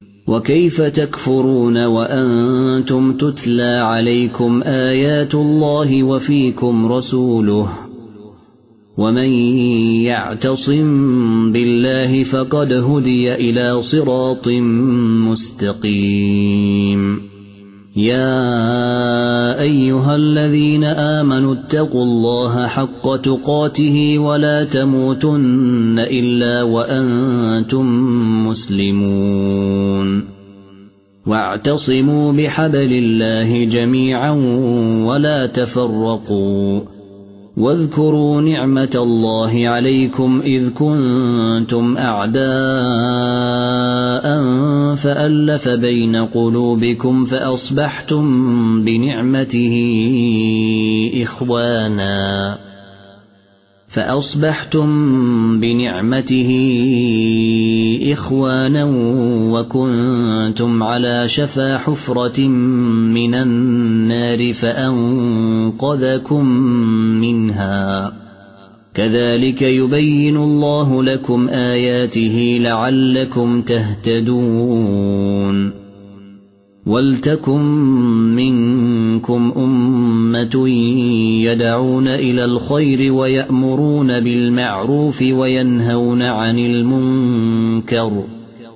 وكيف تكفرون وأنتم تتلى عليكم آيات الله وفيكم رسوله ومن يعتصم بالله فقد هدي إلى صراط مستقيم يا أيها الذين آمنوا اتقوا الله حق تقاته ولا تموتن إلا وأنتم مسلمون واعتصموا بحبل الله جميعا ولا تفرقوا واذكروا نعمة الله عليكم إذ كنتم أعداء فألف بين قلوبكم فأصبحتم بنعمته إخوانا وكنتم على شفا حفرة من النار فأنقذكم منها كذلك يبين الله لكم آياته لعلكم تهتدون ولتكن منكم أمة يدعون إلى الخير ويأمرون بالمعروف وينهون عن المنكر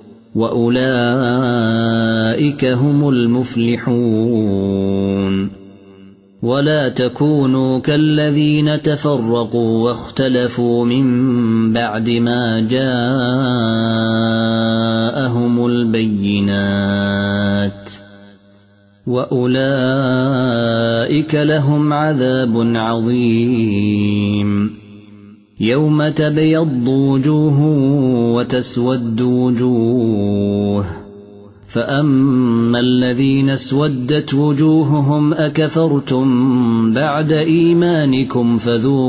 وأولئك هم المفلحون ولا تكونوا كالذين تفرقوا واختلفوا من بعد ما جاءهم البينات وأولئك لهم عذاب عظيم يوم تبيض وجوه وتسود وجوه فأما الذين اسودت وجوههم أكفرتم بعد إيمانكم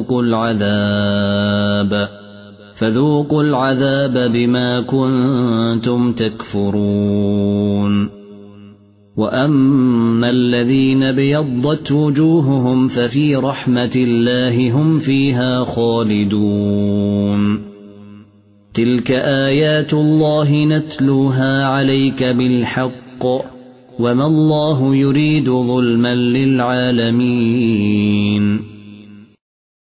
فذوقوا العذاب بما كنتم تكفرون وأما الذين بيضت وجوههم ففي رحمة الله هم فيها خالدون تلك آيات الله نتلوها عليك بالحق وما الله يريد ظلما للعالمين